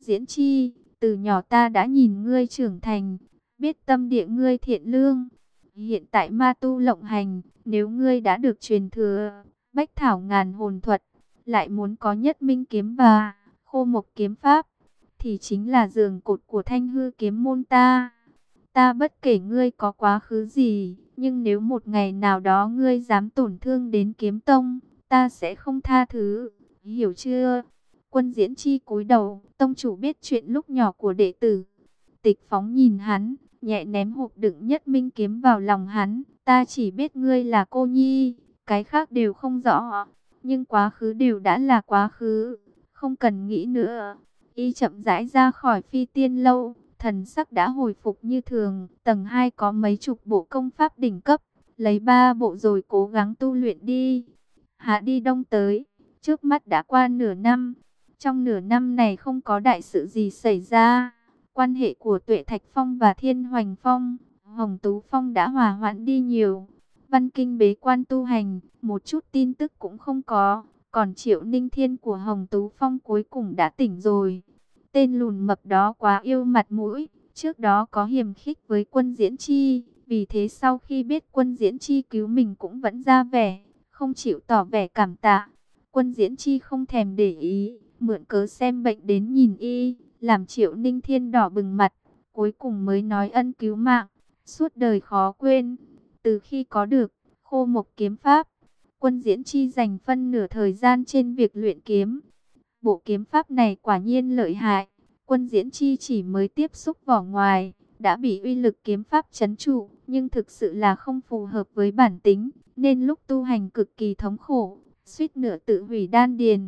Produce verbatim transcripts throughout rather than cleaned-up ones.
Diễn Chi, từ nhỏ ta đã nhìn ngươi trưởng thành, biết tâm địa ngươi thiện lương. Hiện tại ma tu lộng hành, nếu ngươi đã được truyền thừa bách thảo ngàn hồn thuật, lại muốn có nhất minh kiếm và khô mộc kiếm pháp, thì chính là giường cột của Thanh hư kiếm môn ta. Ta bất kể ngươi có quá khứ gì, nhưng nếu một ngày nào đó ngươi dám tổn thương đến kiếm tông, ta sẽ không tha thứ, hiểu chưa? Quân Diễn Chi cúi đầu, tông chủ biết chuyện lúc nhỏ của đệ tử. Tịch Phóng nhìn hắn, nhẹ ném hộp đựng nhất minh kiếm vào lòng hắn. Ta chỉ biết ngươi là cô nhi, cái khác đều không rõ. Nhưng quá khứ đều đã là quá khứ, không cần nghĩ nữa. Y chậm rãi ra khỏi Phi Tiên Lâu, thần sắc đã hồi phục như thường. Tầng hai có mấy chục bộ công pháp đỉnh cấp, lấy ba bộ rồi cố gắng tu luyện đi. Hạ đi đông tới, trước mắt đã qua nửa năm. Trong nửa năm này không có đại sự gì xảy ra. Quan hệ của Tuệ Thạch Phong và Thiên Hoành Phong, Hồng Tú Phong đã hòa hoãn đi nhiều. Văn Kinh bế quan tu hành, một chút tin tức cũng không có. Còn Triệu Ninh Thiên của Hồng Tú Phong cuối cùng đã tỉnh rồi. Tên lùn mập đó quá yêu mặt mũi, trước đó có hiềm khích với Quân Diễn Chi. Vì thế sau khi biết Quân Diễn Chi cứu mình cũng vẫn ra vẻ, không chịu tỏ vẻ cảm tạ. Quân Diễn Chi không thèm để ý, mượn cớ xem bệnh đến nhìn y, làm Triệu Ninh Thiên đỏ bừng mặt, cuối cùng mới nói ân cứu mạng, suốt đời khó quên. Từ khi có được khô mộc kiếm pháp, Quân Diễn Chi dành phân nửa thời gian trên việc luyện kiếm. Bộ kiếm pháp này quả nhiên lợi hại. Quân Diễn Chi chỉ mới tiếp xúc vỏ ngoài, đã bị uy lực kiếm pháp trấn trụ, nhưng thực sự là không phù hợp với bản tính, nên lúc tu hành cực kỳ thống khổ, suýt nữa tự hủy đan điền.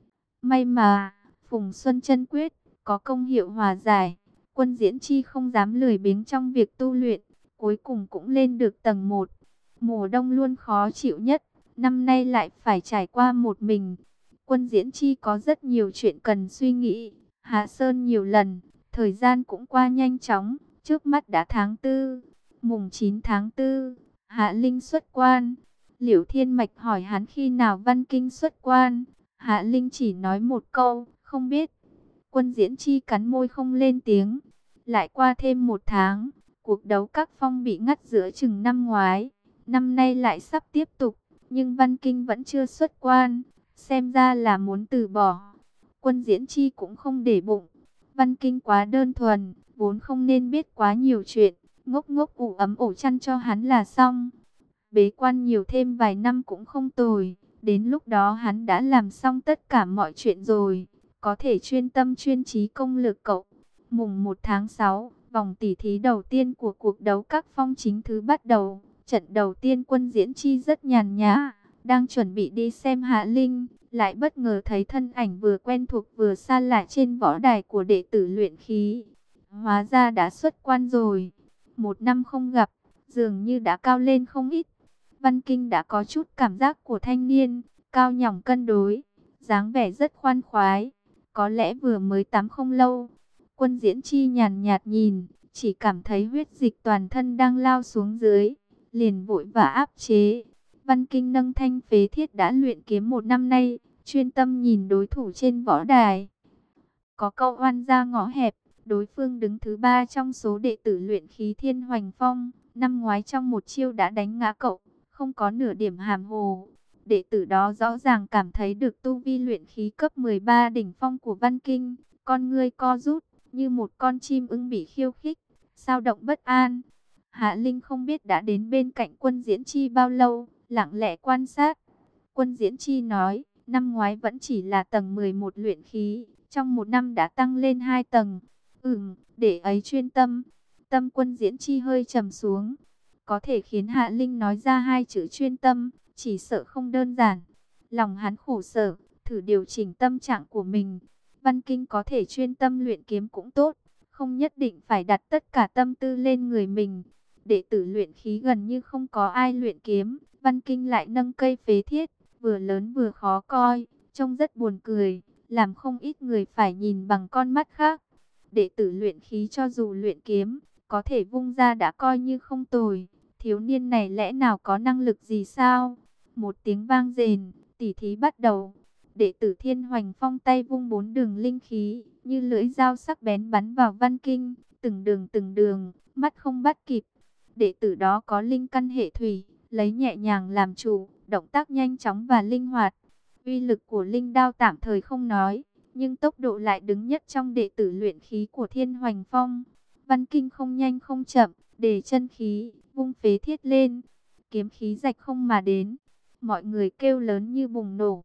May mà, Phùng Xuân Chân Quyết có công hiệu hòa giải, Quân Diễn Chi không dám lười biếng trong việc tu luyện, cuối cùng cũng lên được tầng một. Mùa đông luôn khó chịu nhất, năm nay lại phải trải qua một mình. Quân Diễn Chi có rất nhiều chuyện cần suy nghĩ, hạ sơn nhiều lần, thời gian cũng qua nhanh chóng, trước mắt đã tháng tư, mùng chín tháng tư, Hạ Linh xuất quan. Liễu Thiên Mạch hỏi hắn khi nào Văn Kinh xuất quan, Hạ Linh chỉ nói một câu, không biết. Quân Diễn Chi cắn môi không lên tiếng. Lại qua thêm một tháng, cuộc đấu các phong bị ngắt giữa chừng năm ngoái, năm nay lại sắp tiếp tục, nhưng Văn Kinh vẫn chưa xuất quan, xem ra là muốn từ bỏ. Quân Diễn Chi cũng không để bụng, Văn Kinh quá đơn thuần, vốn không nên biết quá nhiều chuyện, ngốc ngốc ủ ấm ổ chăn cho hắn là xong. Bế quan nhiều thêm vài năm cũng không tồi, đến lúc đó hắn đã làm xong tất cả mọi chuyện rồi, có thể chuyên tâm chuyên trí công lược cậu. Mùng một tháng sáu, vòng tỉ thí đầu tiên của cuộc đấu các phong chính thứ bắt đầu. Trận đầu tiên Quân Diễn Chi rất nhàn nhã, đang chuẩn bị đi xem Hạ Linh, lại bất ngờ thấy thân ảnh vừa quen thuộc vừa xa lạ trên võ đài của đệ tử luyện khí. Hóa ra đã xuất quan rồi, một năm không gặp, dường như đã cao lên không ít. Văn Kinh đã có chút cảm giác của thanh niên, cao nhỏng cân đối, dáng vẻ rất khoan khoái, có lẽ vừa mới tắm không lâu. Quân Diễn Chi nhàn nhạt nhìn, chỉ cảm thấy huyết dịch toàn thân đang lao xuống dưới, liền vội vã áp chế. Văn Kinh nâng thanh phế thiết đã luyện kiếm một năm nay, chuyên tâm nhìn đối thủ trên võ đài. Có câu oan ra ngõ hẹp, đối phương đứng thứ ba trong số đệ tử luyện khí Thiên Hoành Phong, năm ngoái trong một chiêu đã đánh ngã cậu, không có nửa điểm hàm hồ. Đệ tử đó rõ ràng cảm thấy được tu vi luyện khí cấp mười ba đỉnh phong của Văn Kinh, con ngươi co rút, như một con chim ưng bị khiêu khích, sao động bất an. Hạ Linh không biết đã đến bên cạnh Quân Diễn Chi bao lâu, lặng lẽ quan sát. Quân Diễn Chi nói, năm ngoái vẫn chỉ là tầng mười một luyện khí, trong một năm đã tăng lên hai tầng. Ừm, để ấy chuyên tâm. Tâm Quân Diễn Chi hơi trầm xuống. Có thể khiến Hạ Linh nói ra hai chữ chuyên tâm, chỉ sợ không đơn giản. Lòng hắn khổ sở, thử điều chỉnh tâm trạng của mình. Văn Kinh có thể chuyên tâm luyện kiếm cũng tốt, không nhất định phải đặt tất cả tâm tư lên người mình. Đệ tử luyện khí gần như không có ai luyện kiếm, Văn Kinh lại nâng cây phế thiết, vừa lớn vừa khó coi, trông rất buồn cười, làm không ít người phải nhìn bằng con mắt khác. Đệ tử luyện khí cho dù luyện kiếm, có thể vung ra đã coi như không tồi, thiếu niên này lẽ nào có năng lực gì sao? Một tiếng vang rền, tỉ thí bắt đầu. Đệ tử Thiên Hoành Phong tay vung bốn đường linh khí, như lưỡi dao sắc bén bắn vào Văn Kinh, từng đường từng đường, mắt không bắt kịp. Đệ tử đó có linh căn hệ thủy, lấy nhẹ nhàng làm chủ, động tác nhanh chóng và linh hoạt. Uy lực của linh đao tạm thời không nói, nhưng tốc độ lại đứng nhất trong đệ tử luyện khí của Thiên Hoành Phong. Văn Kinh không nhanh không chậm, để chân khí, vung phế thiết lên, kiếm khí rạch không mà đến. Mọi người kêu lớn như bùng nổ.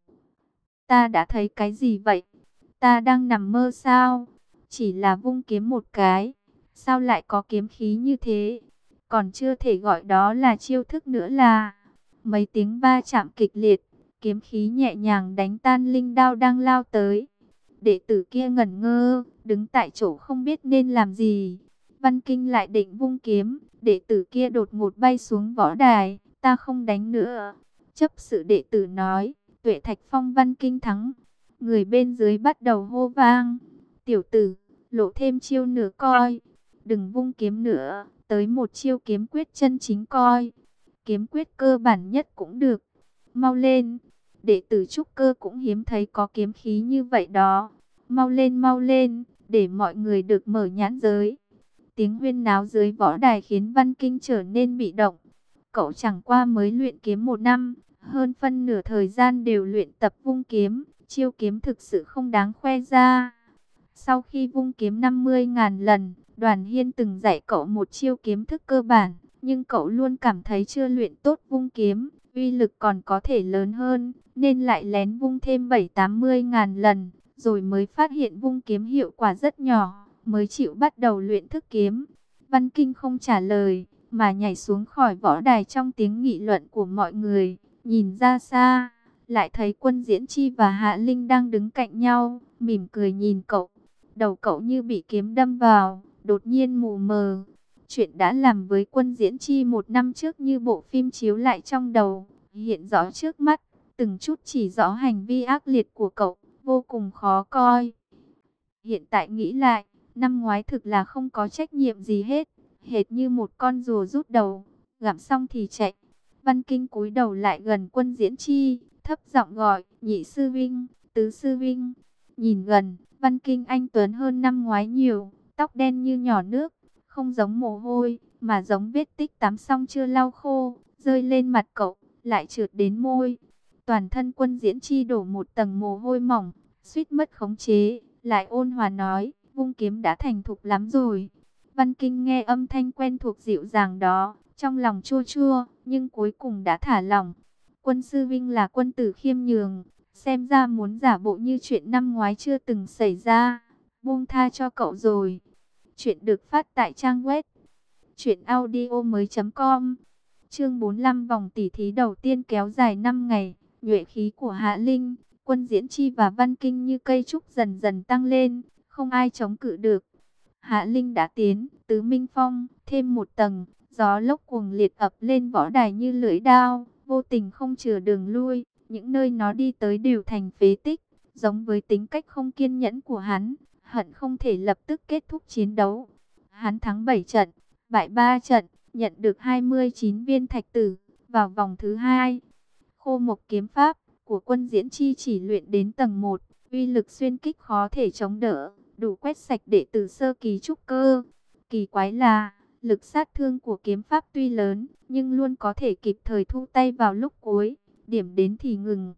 Ta đã thấy cái gì vậy? Ta đang nằm mơ sao? Chỉ là vung kiếm một cái, sao lại có kiếm khí như thế? Còn chưa thể gọi đó là chiêu thức nữa là... Mấy tiếng va chạm kịch liệt, kiếm khí nhẹ nhàng đánh tan linh đao đang lao tới. Đệ tử kia ngẩn ngơ, đứng tại chỗ không biết nên làm gì. Văn Kinh lại định vung kiếm, đệ tử kia đột ngột bay xuống võ đài. Ta không đánh nữa. Chấp sự đệ tử nói, Tuệ Thạch Phong Văn Kinh thắng. Người bên dưới bắt đầu hô vang. Tiểu tử, lộ thêm chiêu nữa coi. Đừng vung kiếm nữa, tới một chiêu kiếm quyết chân chính coi. Kiếm quyết cơ bản nhất cũng được. Mau lên. Đệ tử trúc cơ cũng hiếm thấy có kiếm khí như vậy đó. Mau lên mau lên, để mọi người được mở nhãn giới. Tiếng huyên náo dưới võ đài khiến Văn Kinh trở nên bị động. Cậu chẳng qua mới luyện kiếm một năm, hơn phân nửa thời gian đều luyện tập vung kiếm, chiêu kiếm thực sự không đáng khoe ra. Sau khi vung kiếm năm mươi ngàn lần, Đoàn Hiên từng dạy cậu một chiêu kiếm thức cơ bản, nhưng cậu luôn cảm thấy chưa luyện tốt vung kiếm, uy lực còn có thể lớn hơn, nên lại lén vung thêm bảy tám mươi ngàn lần, rồi mới phát hiện vung kiếm hiệu quả rất nhỏ, mới chịu bắt đầu luyện thức kiếm. Văn Kinh không trả lời, mà nhảy xuống khỏi võ đài trong tiếng nghị luận của mọi người, nhìn ra xa, lại thấy Quân Diễn Chi và Hạ Linh đang đứng cạnh nhau, mỉm cười nhìn cậu. Đầu cậu như bị kiếm đâm vào, đột nhiên mù mờ. Chuyện đã làm với Quân Diễn Chi một năm trước như bộ phim chiếu lại trong đầu, hiện rõ trước mắt, từng chút chỉ rõ hành vi ác liệt của cậu, vô cùng khó coi. Hiện tại nghĩ lại, năm ngoái thực là không có trách nhiệm gì hết, hệt như một con rùa rút đầu, gặm xong thì chạy. Văn Kinh cúi đầu lại gần Quân Diễn Chi, thấp giọng gọi, nhị sư vinh, tứ sư vinh. Nhìn gần, Văn Kinh anh tuấn hơn năm ngoái nhiều, tóc đen như nhỏ nước, không giống mồ hôi, mà giống vết tích tắm xong chưa lau khô, rơi lên mặt cậu, lại trượt đến môi. Toàn thân Quân Diễn Chi đổ một tầng mồ hôi mỏng, suýt mất khống chế, lại ôn hòa nói, vung kiếm đã thành thục lắm rồi. Văn Kinh nghe âm thanh quen thuộc dịu dàng đó, trong lòng chua chua, nhưng cuối cùng đã thả lỏng. Quân sư vinh là quân tử khiêm nhường, xem ra muốn giả bộ như chuyện năm ngoái chưa từng xảy ra, buông tha cho cậu rồi. Chuyện được phát tại trang web truyện audio mới chấm com. Chương bốn mươi lăm, vòng tỉ thí đầu tiên kéo dài năm ngày, nhuệ khí của Hạ Linh, Quân Diễn Chi và Văn Kinh như cây trúc dần dần tăng lên, không ai chống cự được. Hạ Linh đã tiến, tứ minh phong, thêm một tầng, gió lốc cuồng liệt ập lên võ đài như lưỡi đao, vô tình không chừa đường lui, những nơi nó đi tới đều thành phế tích, giống với tính cách không kiên nhẫn của hắn, hận không thể lập tức kết thúc chiến đấu. Hắn thắng bảy trận, bại ba trận, nhận được hai mươi chín viên thạch tử, vào vòng thứ hai. Khô mộc kiếm pháp của Quân Diễn Chi chỉ luyện đến tầng một, uy lực xuyên kích khó thể chống đỡ, đủ quét sạch đệ tử sơ kỳ trúc cơ. Kỳ quái là, lực sát thương của kiếm pháp tuy lớn, nhưng luôn có thể kịp thời thu tay vào lúc cuối, điểm đến thì ngừng.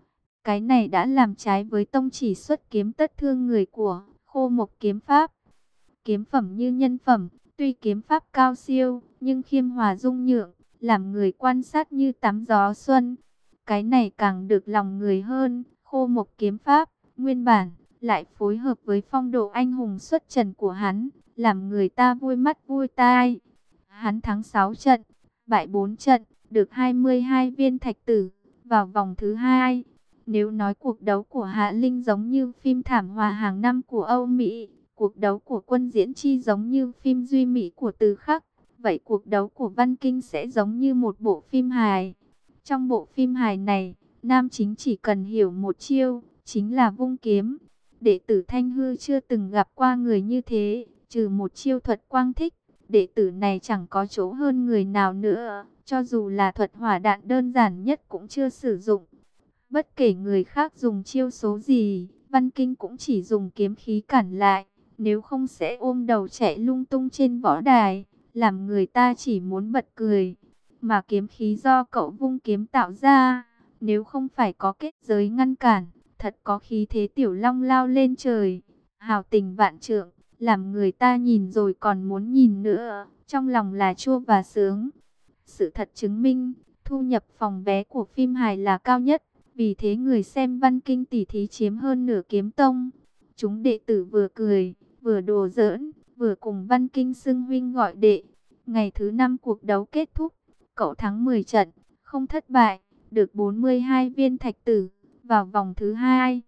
Cái này đã làm trái với tông chỉ xuất kiếm tất thương người của Khô Mộc kiếm pháp. Kiếm phẩm như nhân phẩm, tuy kiếm pháp cao siêu, nhưng khiêm hòa dung nhượng, làm người quan sát như tắm gió xuân. Cái này càng được lòng người hơn. Khô Mộc kiếm pháp, nguyên bản, lại phối hợp với phong độ anh hùng xuất trần của hắn, làm người ta vui mắt vui tai. Hắn thắng sáu trận, bại bốn trận, được hai mươi hai viên thạch tử, vào vòng thứ hai. Nếu nói cuộc đấu của Hạ Linh giống như phim thảm họa hàng năm của Âu Mỹ, cuộc đấu của Quân Diễn Chi giống như phim duy mỹ của Từ Khắc, vậy cuộc đấu của Văn Kinh sẽ giống như một bộ phim hài. Trong bộ phim hài này, nam chính chỉ cần hiểu một chiêu, chính là vung kiếm. Đệ tử Thanh Hư chưa từng gặp qua người như thế, trừ một chiêu thuật quang thích, đệ tử này chẳng có chỗ hơn người nào nữa, cho dù là thuật hỏa đạn đơn giản nhất cũng chưa sử dụng. Bất kể người khác dùng chiêu số gì, Văn Kinh cũng chỉ dùng kiếm khí cản lại, nếu không sẽ ôm đầu chạy lung tung trên võ đài, làm người ta chỉ muốn bật cười. Mà kiếm khí do cậu vung kiếm tạo ra, nếu không phải có kết giới ngăn cản, thật có khí thế tiểu long lao lên trời, hào tình vạn trượng, làm người ta nhìn rồi còn muốn nhìn nữa, trong lòng là chua và sướng. Sự thật chứng minh, thu nhập phòng vé của phim hài là cao nhất, vì thế người xem Văn Kinh tỷ thí chiếm hơn nửa kiếm tông. Chúng đệ tử vừa cười, vừa đùa giỡn, vừa cùng Văn Kinh xưng huynh gọi đệ. Ngày thứ năm cuộc đấu kết thúc, cậu thắng mười trận, không thất bại, được bốn mươi hai viên thạch tử, vào vòng thứ hai.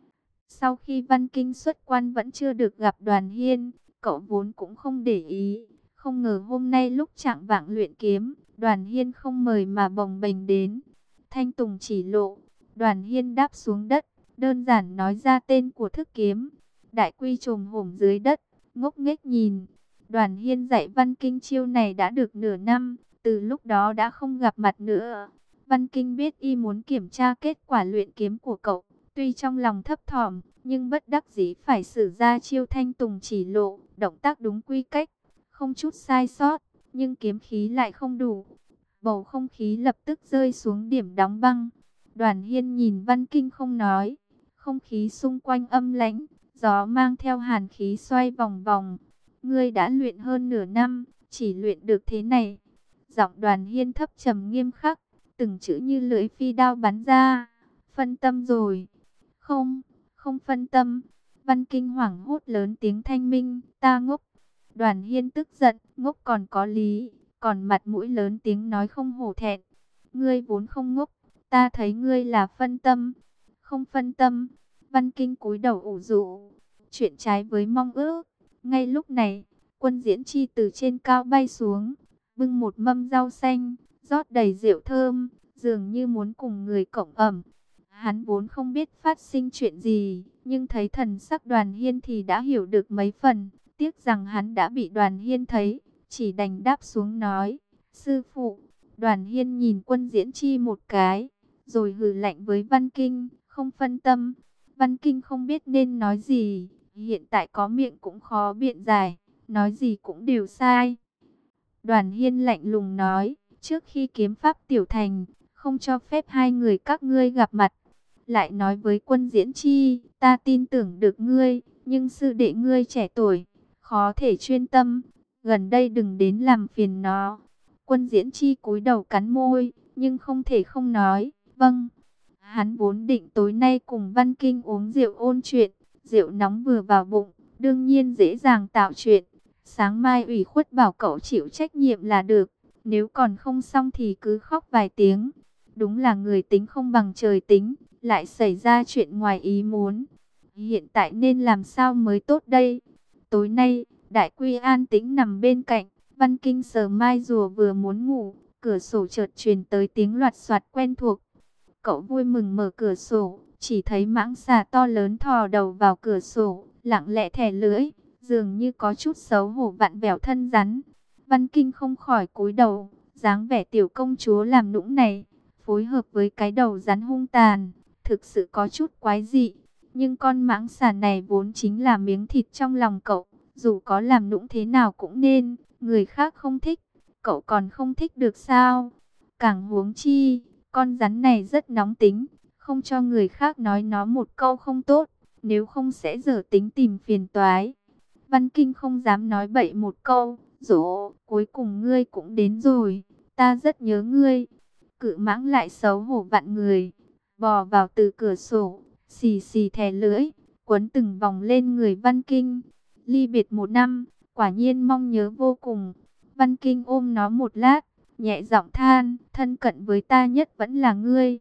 Sau khi Văn Kinh xuất quan vẫn chưa được gặp Đoàn Hiên, cậu vốn cũng không để ý. Không ngờ hôm nay lúc chạng vạng luyện kiếm, Đoàn Hiên không mời mà bồng bềnh đến. Thanh Tùng chỉ lộ, Đoàn Hiên đáp xuống đất, đơn giản nói ra tên của thức kiếm. Đại Quy chồm hổm dưới đất, ngốc nghếch nhìn. Đoàn Hiên dạy Văn Kinh chiêu này đã được nửa năm, từ lúc đó đã không gặp mặt nữa. Văn Kinh biết y muốn kiểm tra kết quả luyện kiếm của cậu, tuy trong lòng thấp thỏm, nhưng bất đắc dĩ phải sử ra chiêu Thanh Tùng chỉ lộ, động tác đúng quy cách, không chút sai sót, nhưng kiếm khí lại không đủ. Bầu không khí lập tức rơi xuống điểm đóng băng. Đoàn Hiên nhìn Văn Kinh không nói, không khí xung quanh âm lãnh, gió mang theo hàn khí xoay vòng vòng. Ngươi đã luyện hơn nửa năm, chỉ luyện được thế này. Giọng Đoàn Hiên thấp trầm nghiêm khắc, từng chữ như lưỡi phi đao bắn ra. Phân tâm rồi. Không, không phân tâm. Văn Kinh hoảng hốt lớn tiếng thanh minh, ta ngốc. Đoàn Hiên tức giận, ngốc còn có lý, còn mặt mũi lớn tiếng nói không hổ thẹn. Ngươi vốn không ngốc, ta thấy ngươi là phân tâm. Không phân tâm. Văn Kinh cúi đầu ủ rũ, chuyện trái với mong ước. Ngay lúc này, Quân Diễn Chi từ trên cao bay xuống, bưng một mâm rau xanh, rót đầy rượu thơm, dường như muốn cùng người cộng ẩm. Hắn vốn không biết phát sinh chuyện gì, nhưng thấy thần sắc Đoàn Hiên thì đã hiểu được mấy phần. Tiếc rằng hắn đã bị Đoàn Hiên thấy, chỉ đành đáp xuống nói, sư phụ. Đoàn Hiên nhìn Quân Diễn Chi một cái, rồi hừ lạnh với Văn Kinh, không phân tâm. Văn Kinh không biết nên nói gì, hiện tại có miệng cũng khó biện giải, nói gì cũng đều sai. Đoàn Hiên lạnh lùng nói, trước khi kiếm pháp tiểu thành, không cho phép hai người các ngươi gặp mặt. Lại nói với Quân Diễn Chi, ta tin tưởng được ngươi, nhưng sư đệ ngươi trẻ tuổi, khó thể chuyên tâm, gần đây đừng đến làm phiền nó. Quân Diễn Chi cúi đầu cắn môi, nhưng không thể không nói, vâng. Hắn vốn định tối nay cùng Văn Kinh uống rượu ôn chuyện, rượu nóng vừa vào bụng, đương nhiên dễ dàng tạo chuyện. Sáng mai ủy khuất bảo cậu chịu trách nhiệm là được, nếu còn không xong thì cứ khóc vài tiếng. Đúng là người tính không bằng trời tính, lại xảy ra chuyện ngoài ý muốn. Hiện tại nên làm sao mới tốt đây? Tối nay, Đại Quy an tĩnh nằm bên cạnh, Văn Kinh sờ mai rùa vừa muốn ngủ, cửa sổ chợt truyền tới tiếng loạt soạt quen thuộc. Cậu vui mừng mở cửa sổ, chỉ thấy mãng xà to lớn thò đầu vào cửa sổ, lặng lẽ thè lưỡi, dường như có chút xấu hổ vặn vẹo thân rắn. Văn Kinh không khỏi cúi đầu, dáng vẻ tiểu công chúa làm nũng này, phối hợp với cái đầu rắn hung tàn, thực sự có chút quái dị. Nhưng con mãng xà này vốn chính là miếng thịt trong lòng cậu, dù có làm nũng thế nào cũng nên, người khác không thích, cậu còn không thích được sao? Càng huống chi, con rắn này rất nóng tính, không cho người khác nói nó một câu không tốt, nếu không sẽ dở tính tìm phiền toái. Văn Kinh không dám nói bậy một câu, dỗ, cuối cùng ngươi cũng đến rồi, ta rất nhớ ngươi. Cự mãng lại xấu hổ vặn người, bò vào từ cửa sổ, xì xì thè lưỡi, quấn từng vòng lên người Văn Kinh. Ly biệt một năm, quả nhiên mong nhớ vô cùng. Văn Kinh ôm nó một lát, nhẹ giọng than, thân cận với ta nhất vẫn là ngươi.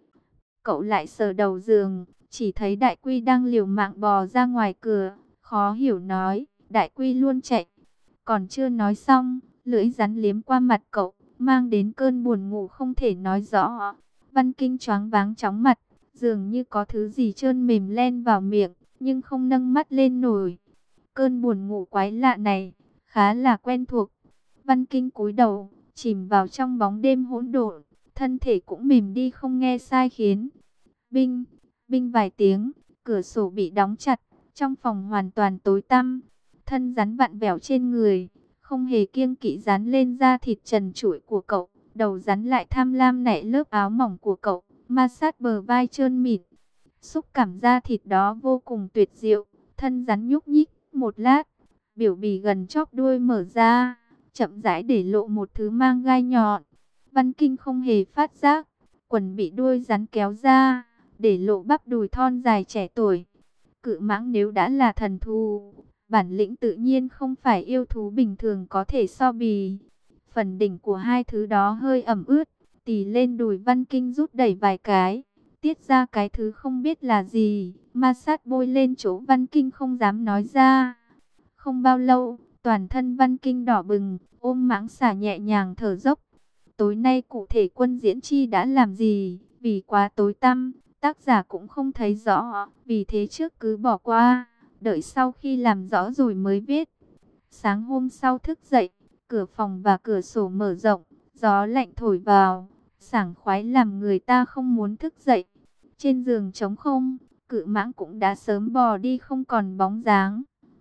Cậu lại sờ đầu giường, chỉ thấy Đại Quy đang liều mạng bò ra ngoài cửa, khó hiểu nói, Đại Quy luôn chạy. Còn chưa nói xong, lưỡi rắn liếm qua mặt cậu, mang đến cơn buồn ngủ không thể nói rõ. Văn Kinh choáng váng chóng mặt, dường như có thứ gì trơn mềm len vào miệng, nhưng không nâng mắt lên nổi. Cơn buồn ngủ quái lạ này, khá là quen thuộc. Văn Kinh cúi đầu, chìm vào trong bóng đêm hỗn độn, thân thể cũng mềm đi không nghe sai khiến. Binh, binh vài tiếng, cửa sổ bị đóng chặt, trong phòng hoàn toàn tối tăm. Thân rắn vặn vẹo trên người, không hề kiêng kỵ dán lên da thịt trần trụi của cậu. Đầu rắn lại tham lam nảy lớp áo mỏng của cậu, ma sát bờ vai trơn mịn. Xúc cảm da thịt đó vô cùng tuyệt diệu. Thân rắn nhúc nhích một lát, biểu bì gần chóp đuôi mở ra, chậm rãi để lộ một thứ mang gai nhọn. Văn Kinh không hề phát giác, quần bị đuôi rắn kéo ra, để lộ bắp đùi thon dài trẻ tuổi. Cự mãng nếu đã là thần thú, bản lĩnh tự nhiên không phải yêu thú bình thường có thể so bì. Phần đỉnh của hai thứ đó hơi ẩm ướt, tì lên đùi Văn Kinh rút đẩy vài cái, tiết ra cái thứ không biết là gì, ma sát bôi lên chỗ Văn Kinh không dám nói ra. Không bao lâu, toàn thân Văn Kinh đỏ bừng, ôm mãng xà nhẹ nhàng thở dốc. Tối nay cụ thể Quân Diễn Chi đã làm gì, vì quá tối tăm, tác giả cũng không thấy rõ, vì thế trước cứ bỏ qua, đợi sau khi làm rõ rồi mới viết. Sáng hôm sau thức dậy, cửa phòng và cửa sổ mở rộng, gió lạnh thổi vào, sảng khoái làm người ta không muốn thức dậy. Trên giường trống không, cự mãng cũng đã sớm bò đi không còn bóng dáng.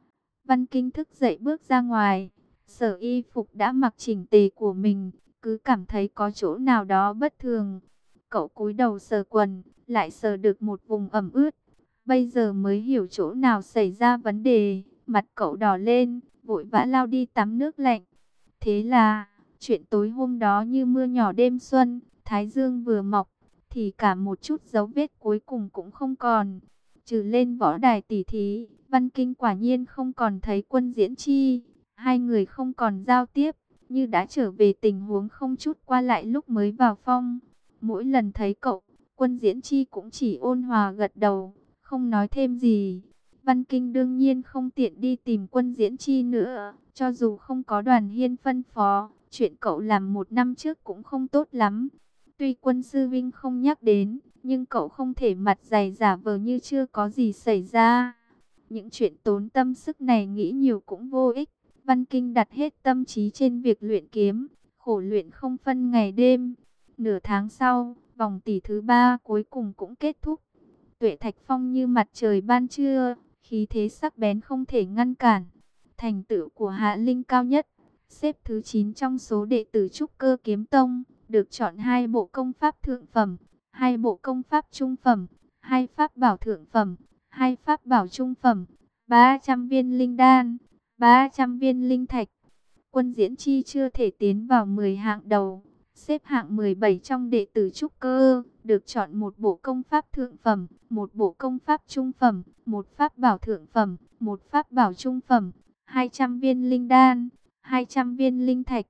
Văn Kinh thức dậy bước ra ngoài, sở y phục đã mặc chỉnh tề của mình, cứ cảm thấy có chỗ nào đó bất thường. Cậu cúi đầu sờ quần, lại sờ được một vùng ẩm ướt. Bây giờ mới hiểu chỗ nào xảy ra vấn đề, mặt cậu đỏ lên, vội vã lao đi tắm nước lạnh. Thế là, chuyện tối hôm đó như mưa nhỏ đêm xuân, thái dương vừa mọc, thì cả một chút dấu vết cuối cùng cũng không còn. Trừ lên võ đài tỉ thí, Văn Kinh quả nhiên không còn thấy Quân Diễn Chi. Hai người không còn giao tiếp, như đã trở về tình huống không chút qua lại lúc mới vào phong. Mỗi lần thấy cậu, Quân Diễn Chi cũng chỉ ôn hòa gật đầu, không nói thêm gì. Văn Kinh đương nhiên không tiện đi tìm Quân Diễn Chi nữa, cho dù không có Đoàn Hiên phân phó, chuyện cậu làm một năm trước cũng không tốt lắm. Tuy Quân sư vinh không nhắc đến, nhưng cậu không thể mặt dày giả vờ như chưa có gì xảy ra. Những chuyện tốn tâm sức này nghĩ nhiều cũng vô ích. Văn Kinh đặt hết tâm trí trên việc luyện kiếm, khổ luyện không phân ngày đêm. Nửa tháng sau, vòng tỷ thứ ba cuối cùng cũng kết thúc. Tuệ Thạch Phong như mặt trời ban trưa, khí thế sắc bén không thể ngăn cản. Thành tựu của Hạ Linh cao nhất, xếp thứ chín trong số đệ tử Trúc Cơ Kiếm Tông, được chọn hai bộ công pháp thượng phẩm, hai bộ công pháp trung phẩm, hai pháp bảo thượng phẩm, hai pháp bảo trung phẩm, ba trăm viên linh đan, ba trăm viên linh thạch. Quân Diễn Chi chưa thể tiến vào mười hạng đầu, xếp hạng mười bảy trong đệ tử Trúc Cơ, được chọn một bộ công pháp thượng phẩm, một bộ công pháp trung phẩm, một pháp bảo thượng phẩm, một pháp bảo trung phẩm, hai trăm viên linh đan, hai trăm viên linh thạch.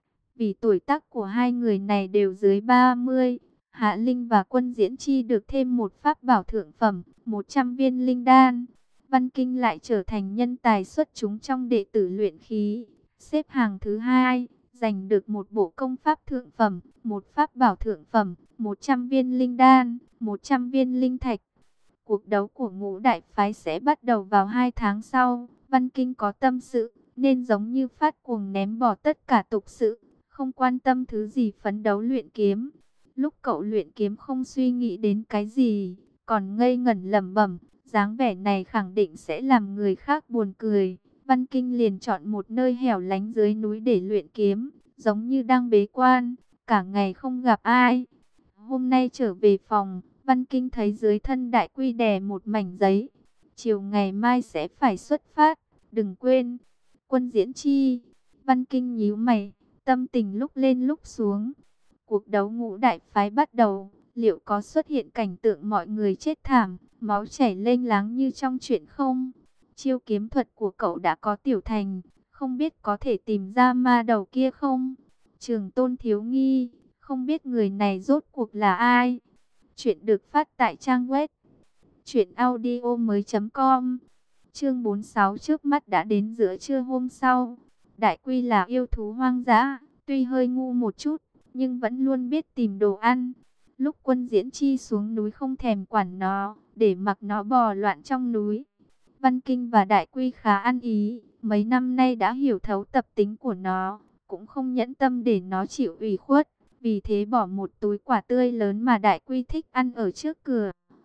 Vì tuổi tác của hai người này đều dưới ba mươi, Hạ Linh và Quân Diễn Chi được thêm một pháp bảo thượng phẩm, một trăm viên linh đan. Văn Kinh lại trở thành nhân tài xuất chúng trong đệ tử luyện khí, xếp hàng thứ hai, giành được một bộ công pháp thượng phẩm, một pháp bảo thượng phẩm, một trăm viên linh đan, một trăm viên linh thạch. Cuộc đấu của ngũ đại phái sẽ bắt đầu vào hai tháng sau. Văn Kinh có tâm sự, nên giống như phát cuồng ném bỏ tất cả tục sự, không quan tâm thứ gì phấn đấu luyện kiếm. Lúc cậu luyện kiếm không suy nghĩ đến cái gì, còn ngây ngẩn lẩm bẩm, dáng vẻ này khẳng định sẽ làm người khác buồn cười. Văn Kinh liền chọn một nơi hẻo lánh dưới núi để luyện kiếm, giống như đang bế quan, cả ngày không gặp ai. Hôm nay trở về phòng, Văn Kinh thấy dưới thân Đại Quy đè một mảnh giấy. Chiều ngày mai sẽ phải xuất phát, đừng quên. Quân Diễn Chi. Văn Kinh nhíu mày, tâm tình lúc lên lúc xuống. Cuộc đấu ngũ đại phái bắt đầu, liệu có xuất hiện cảnh tượng mọi người chết thảm, máu chảy lênh láng như trong truyện không? Chiêu kiếm thuật của cậu đã có tiểu thành, không biết có thể tìm ra ma đầu kia không? Trường Tôn thiếu nghi, không biết người này rốt cuộc là ai? Chuyện được phát tại trang web truyện audio mới chấm com. Chương bốn mươi sáu trước mắt đã đến giữa trưa hôm sau. Đại Quy là yêu thú hoang dã, tuy hơi ngu một chút, nhưng vẫn luôn biết tìm đồ ăn. Lúc Quân Diễn Chi xuống núi không thèm quản nó, để mặc nó bò loạn trong núi. Văn Kinh và Đại Quy khá ăn ý, mấy năm nay đã hiểu thấu tập tính của nó, cũng không nhẫn tâm để nó chịu ủy khuất. Vì thế bỏ một túi quả tươi lớn mà Đại Quy thích ăn ở trước cửa.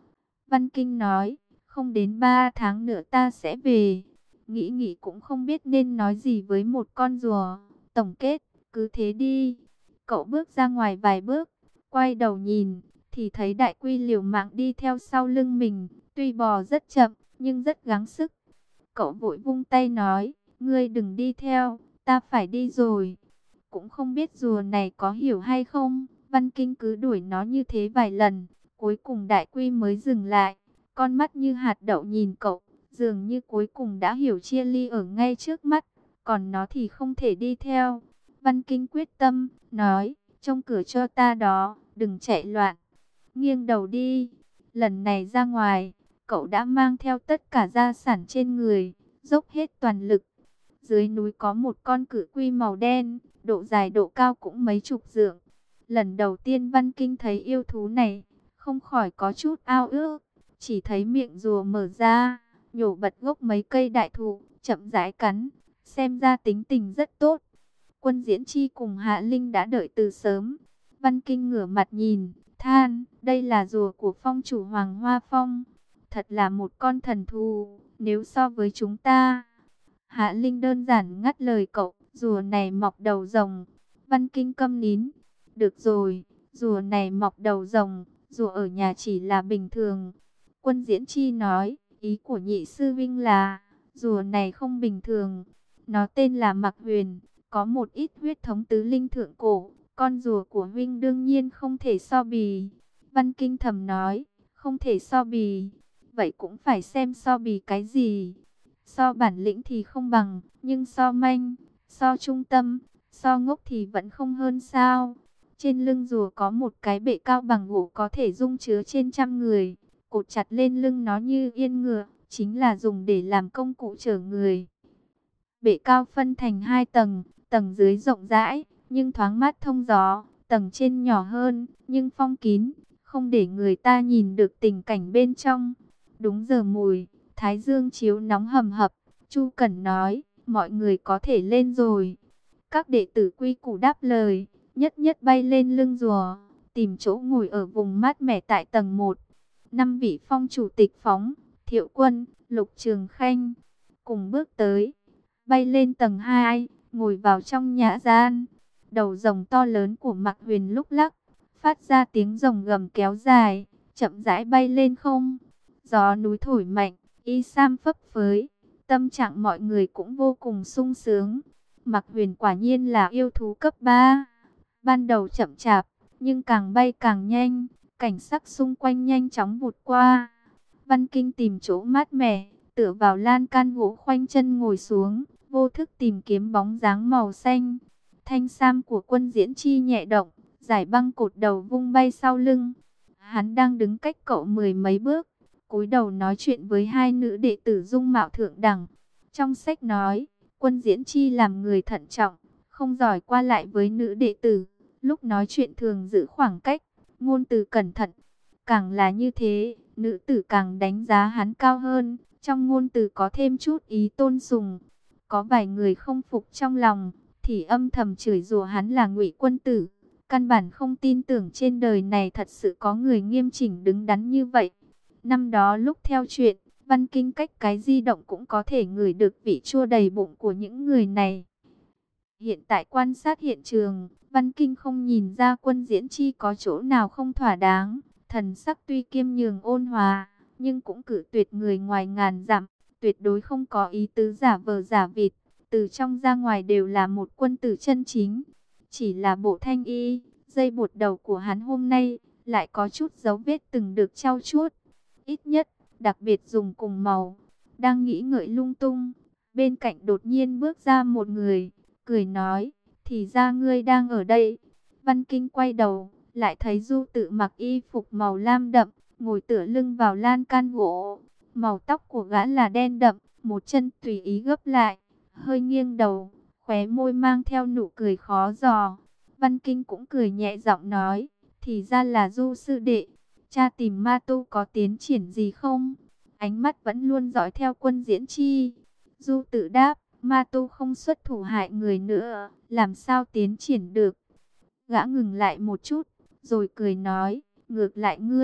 Văn Kinh nói, không đến ba tháng nữa ta sẽ về. Nghĩ nghĩ cũng không biết nên nói gì với một con rùa. Tổng kết, cứ thế đi. Cậu bước ra ngoài vài bước, quay đầu nhìn, thì thấy Đại Quy liều mạng đi theo sau lưng mình. Tuy bò rất chậm, nhưng rất gắng sức. Cậu vội vung tay nói, ngươi đừng đi theo, ta phải đi rồi. Cũng không biết rùa này có hiểu hay không. Văn Kinh cứ đuổi nó như thế vài lần, cuối cùng Đại Quy mới dừng lại. Con mắt như hạt đậu nhìn cậu, dường như cuối cùng đã hiểu chia ly ở ngay trước mắt, còn nó thì không thể đi theo. Văn Kinh quyết tâm, nói, trông cửa cho ta đó, đừng chạy loạn, nghiêng đầu đi. Lần này ra ngoài, cậu đã mang theo tất cả gia sản trên người, dốc hết toàn lực. Dưới núi có một con cự quy màu đen, độ dài độ cao cũng mấy chục dặm. Lần đầu tiên Văn Kinh thấy yêu thú này, không khỏi có chút ao ước. Chỉ thấy miệng rùa mở ra, nhổ bật gốc mấy cây đại thụ, chậm rãi cắn, xem ra tính tình rất tốt. Quân Diễn Chi cùng Hạ Linh đã đợi từ sớm. Văn Kinh ngửa mặt nhìn, than, đây là rùa của phong chủ Hoàng Hoa Phong. Thật là một con thần thú, nếu so với chúng ta. Hạ Linh đơn giản ngắt lời cậu, rùa này mọc đầu rồng. Văn Kinh câm nín. Được rồi, rùa này mọc đầu rồng, rùa ở nhà chỉ là bình thường. Quân Diễn Chi nói, ý của nhị sư vinh là, rùa này không bình thường. Nó tên là Mạc Huyền, có một ít huyết thống tứ linh thượng cổ. Con rùa của Vinh đương nhiên không thể so bì. Văn Kinh thầm nói, không thể so bì. Vậy cũng phải xem so bì cái gì. So bản lĩnh thì không bằng, nhưng so manh, so trung tâm, so ngốc thì vẫn không hơn sao. Trên lưng rùa có một cái bệ cao bằng gỗ có thể dung chứa trên trăm người. Cột chặt lên lưng nó như yên ngựa, chính là dùng để làm công cụ chở người. Bệ cao phân thành hai tầng, tầng dưới rộng rãi, nhưng thoáng mát thông gió. Tầng trên nhỏ hơn, nhưng phong kín, không để người ta nhìn được tình cảnh bên trong. Đúng giờ mùi, thái dương chiếu nóng hầm hập, Chu Cẩn nói, mọi người có thể lên rồi. Các đệ tử quy củ đáp lời, nhất nhất bay lên lưng rùa, tìm chỗ ngồi ở vùng mát mẻ tại tầng một. Năm vị phong chủ tịch phóng, Thiệu Quân, Lục Trường Khanh, cùng bước tới, bay lên tầng hai, ngồi vào trong nhã gian. Đầu rồng to lớn của Mạc Huyền lúc lắc, phát ra tiếng rồng gầm kéo dài, chậm rãi bay lên không. Gió núi thổi mạnh, y sam phấp phới, tâm trạng mọi người cũng vô cùng sung sướng. Mạc Huyền quả nhiên là yêu thú cấp ba. Ban đầu chậm chạp, nhưng càng bay càng nhanh, cảnh sắc xung quanh nhanh chóng vụt qua. Văn Kinh tìm chỗ mát mẻ, tựa vào lan can gỗ khoanh chân ngồi xuống, vô thức tìm kiếm bóng dáng màu xanh. Thanh sam của Quân Diễn Chi nhẹ động, giải băng cột đầu vung bay sau lưng. Hắn đang đứng cách cậu mười mấy bước, cúi đầu nói chuyện với hai nữ đệ tử dung mạo thượng đẳng. Trong sách nói, Quân Diễn Chi làm người thận trọng, không giỏi qua lại với nữ đệ tử. Lúc nói chuyện thường giữ khoảng cách, ngôn từ cẩn thận. Càng là như thế, nữ tử càng đánh giá hắn cao hơn. Trong ngôn từ có thêm chút ý tôn sùng. Có vài người không phục trong lòng, thì âm thầm chửi rủa hắn là ngụy quân tử. Căn bản không tin tưởng trên đời này thật sự có người nghiêm chỉnh đứng đắn như vậy. Năm đó lúc theo chuyện, Văn Kinh cách cái di động cũng có thể ngửi được vị chua đầy bụng của những người này. Hiện tại quan sát hiện trường, Văn Kinh không nhìn ra Quân Diễn Chi có chỗ nào không thỏa đáng. Thần sắc tuy kiêm nhường ôn hòa, nhưng cũng cử tuyệt người ngoài ngàn dặm, tuyệt đối không có ý tứ giả vờ giả vịt. Từ trong ra ngoài đều là một quân tử chân chính. Chỉ là bộ thanh y, dây buộc đầu của hắn hôm nay lại có chút dấu vết từng được trau chuốt. Ít nhất, đặc biệt dùng cùng màu. Đang nghĩ ngợi lung tung, bên cạnh đột nhiên bước ra một người, cười nói, thì ra ngươi đang ở đây. Văn Kinh quay đầu, lại thấy Du Tự mặc y phục màu lam đậm, ngồi tựa lưng vào lan can gỗ. Màu tóc của gã là đen đậm, một chân tùy ý gấp lại, hơi nghiêng đầu, khóe môi mang theo nụ cười khó dò. Văn Kinh cũng cười nhẹ giọng nói, thì ra là Du sư đệ, cha tìm ma tu có tiến triển gì không? Ánh mắt vẫn luôn dõi theo Quân Diễn Chi. Du Tự đáp, ma tu không xuất thủ hại người nữa, làm sao tiến triển được? Gã ngừng lại một chút, rồi cười nói, ngược lại ngươi,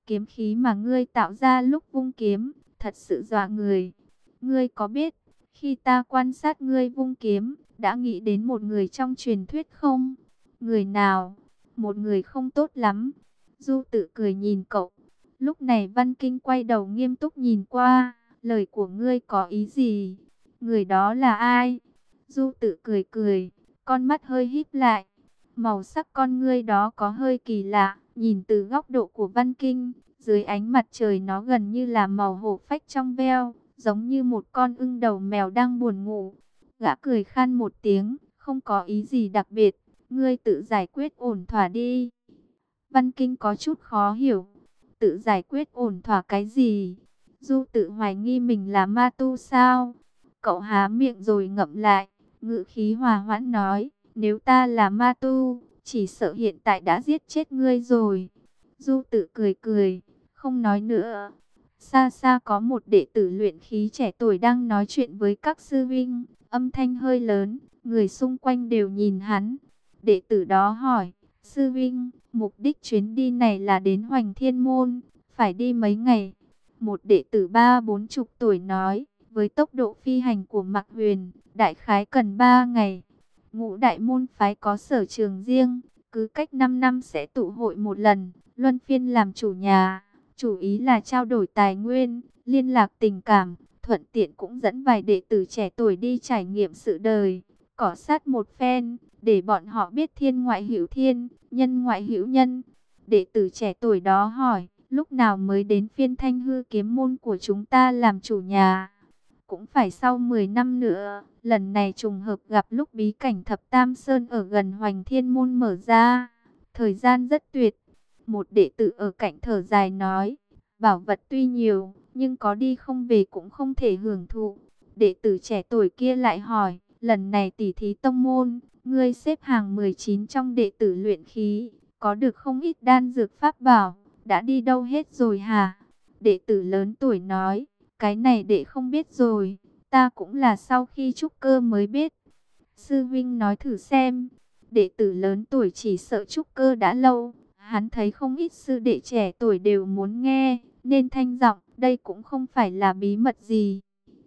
kiếm khí mà ngươi tạo ra lúc vung kiếm, thật sự dọa người. Ngươi có biết, khi ta quan sát ngươi vung kiếm, đã nghĩ đến một người trong truyền thuyết không? Người nào? Một người không tốt lắm. Du Tự cười nhìn cậu. Lúc này Văn Kinh quay đầu nghiêm túc nhìn qua. Lời của ngươi có ý gì? Người đó là ai? Du Tự cười cười, con mắt hơi híp lại. Màu sắc con ngươi đó có hơi kỳ lạ. Nhìn từ góc độ của Văn Kinh, dưới ánh mặt trời nó gần như là màu hổ phách trong veo, giống như một con ưng đầu mèo đang buồn ngủ. Gã cười khan một tiếng, không có ý gì đặc biệt, ngươi tự giải quyết ổn thỏa đi. Văn Kinh có chút khó hiểu, tự giải quyết ổn thỏa cái gì? Du Tự hoài nghi mình là ma tu sao? Cậu há miệng rồi ngậm lại, ngữ khí hòa hoãn nói, nếu ta là ma tu, chỉ sợ hiện tại đã giết chết ngươi rồi. Du Tự cười cười, không nói nữa. Xa xa có một đệ tử luyện khí trẻ tuổi đang nói chuyện với các sư vinh, âm thanh hơi lớn, người xung quanh đều nhìn hắn. Đệ tử đó hỏi, sư vinh, mục đích chuyến đi này là đến Hoành Thiên Môn, phải đi mấy ngày? Một đệ tử ba bốn chục tuổi nói, với tốc độ phi hành của Mạc Huyền, đại khái cần ba ngày. Ngũ đại môn phái có sở trường riêng, cứ cách năm năm sẽ tụ hội một lần, luân phiên làm chủ nhà. Chủ ý là trao đổi tài nguyên, liên lạc tình cảm, thuận tiện cũng dẫn vài đệ tử trẻ tuổi đi trải nghiệm sự đời, cọ sát một phen, để bọn họ biết thiên ngoại hữu thiên, nhân ngoại hữu nhân. Đệ tử trẻ tuổi đó hỏi, lúc nào mới đến phiên Thanh Hư kiếm môn của chúng ta làm chủ nhà? Cũng phải sau mười năm nữa, lần này trùng hợp gặp lúc bí cảnh Thập Tam Sơn ở gần Hoành Thiên Môn mở ra. Thời gian rất tuyệt. Một đệ tử ở cạnh thở dài nói, bảo vật tuy nhiều, nhưng có đi không về cũng không thể hưởng thụ. Đệ tử trẻ tuổi kia lại hỏi, lần này tỷ thí tông môn, ngươi xếp hàng mười chín trong đệ tử luyện khí, có được không ít đan dược pháp bảo, đã đi đâu hết rồi hả? Đệ tử lớn tuổi nói, cái này đệ không biết rồi, ta cũng là sau khi trúc cơ mới biết. Sư Vinh nói thử xem. Đệ tử lớn tuổi chỉ sợ trúc cơ đã lâu, hắn thấy không ít sư đệ trẻ tuổi đều muốn nghe, nên thanh giọng, đây cũng không phải là bí mật gì.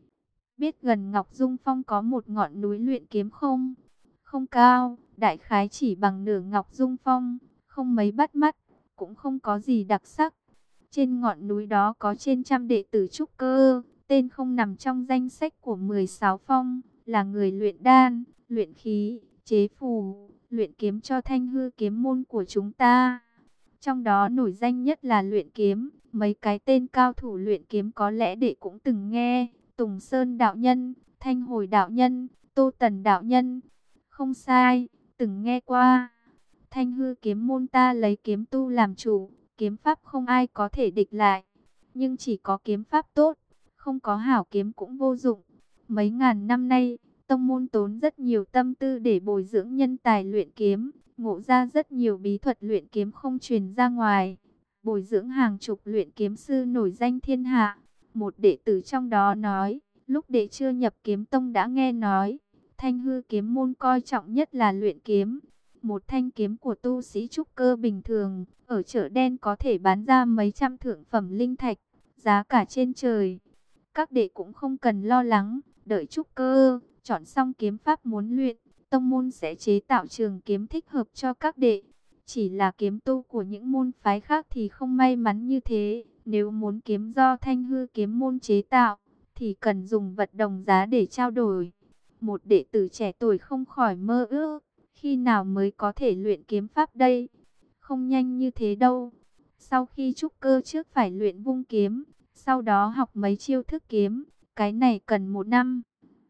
Biết gần Ngọc Dung Phong có một ngọn núi luyện kiếm không? Không cao, đại khái chỉ bằng nửa Ngọc Dung Phong, không mấy bắt mắt, cũng không có gì đặc sắc. Trên ngọn núi đó có trên trăm đệ tử trúc cơ, tên không nằm trong danh sách của mười sáu phong, là người luyện đan, luyện khí, chế phù, luyện kiếm cho Thanh Hư kiếm môn của chúng ta. Trong đó nổi danh nhất là luyện kiếm, mấy cái tên cao thủ luyện kiếm có lẽ đệ cũng từng nghe, Tùng Sơn đạo nhân, Thanh Hồi đạo nhân, Tô Tần đạo nhân. Không sai, từng nghe qua. Thanh Hư kiếm môn ta lấy kiếm tu làm chủ, kiếm pháp không ai có thể địch lại, nhưng chỉ có kiếm pháp tốt, không có hảo kiếm cũng vô dụng. Mấy ngàn năm nay, tông môn tốn rất nhiều tâm tư để bồi dưỡng nhân tài luyện kiếm, ngộ ra rất nhiều bí thuật luyện kiếm không truyền ra ngoài, bồi dưỡng hàng chục luyện kiếm sư nổi danh thiên hạ. Một đệ tử trong đó nói, lúc đệ chưa nhập kiếm tông đã nghe nói, Thanh Hư kiếm môn coi trọng nhất là luyện kiếm. Một thanh kiếm của tu sĩ trúc cơ bình thường, ở chợ đen có thể bán ra mấy trăm thượng phẩm linh thạch, giá cả trên trời. Các đệ cũng không cần lo lắng, đợi trúc cơ, chọn xong kiếm pháp muốn luyện, tông môn sẽ chế tạo trường kiếm thích hợp cho các đệ. Chỉ là kiếm tu của những môn phái khác thì không may mắn như thế, nếu muốn kiếm do Thanh Hư kiếm môn chế tạo, thì cần dùng vật đồng giá để trao đổi. Một đệ tử trẻ tuổi không khỏi mơ ước, khi nào mới có thể luyện kiếm pháp đây? Không nhanh như thế đâu. Sau khi trúc cơ trước phải luyện vung kiếm, sau đó học mấy chiêu thức kiếm, cái này cần một năm.